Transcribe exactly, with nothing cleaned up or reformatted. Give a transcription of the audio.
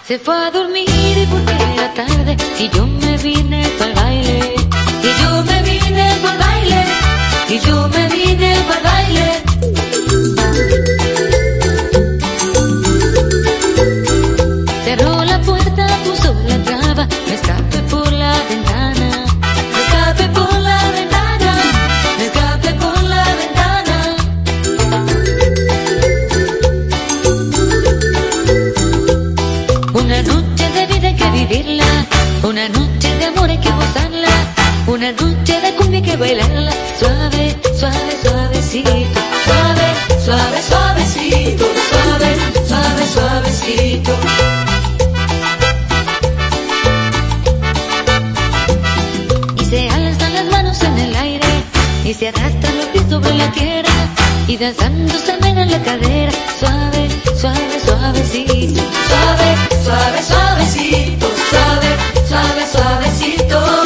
Se fue a dormir y porque era tarde y yo me vine pa'l baile. Y yo me vine pa'l baile. Y yo me vine pa'l baile. Cerró la puerta, puso la traba, me escapé por la ventana. Me escapé por la ventana. Me escapé por la ventana. Una noche de vida hay que vivirla, una noche de amor hay que gozarla, una noche de cumbia hay que bailarla. Suave, suave, suavecito, suave, suave, suavecito, suave, suave, suavecito. Y se alzan las manos en el aire y se arrastran los pies sobre la tierra y danzando se menean la cadera. Suave, suave, suavecito, suave, suave, suavecito, suave, suave, suavecito.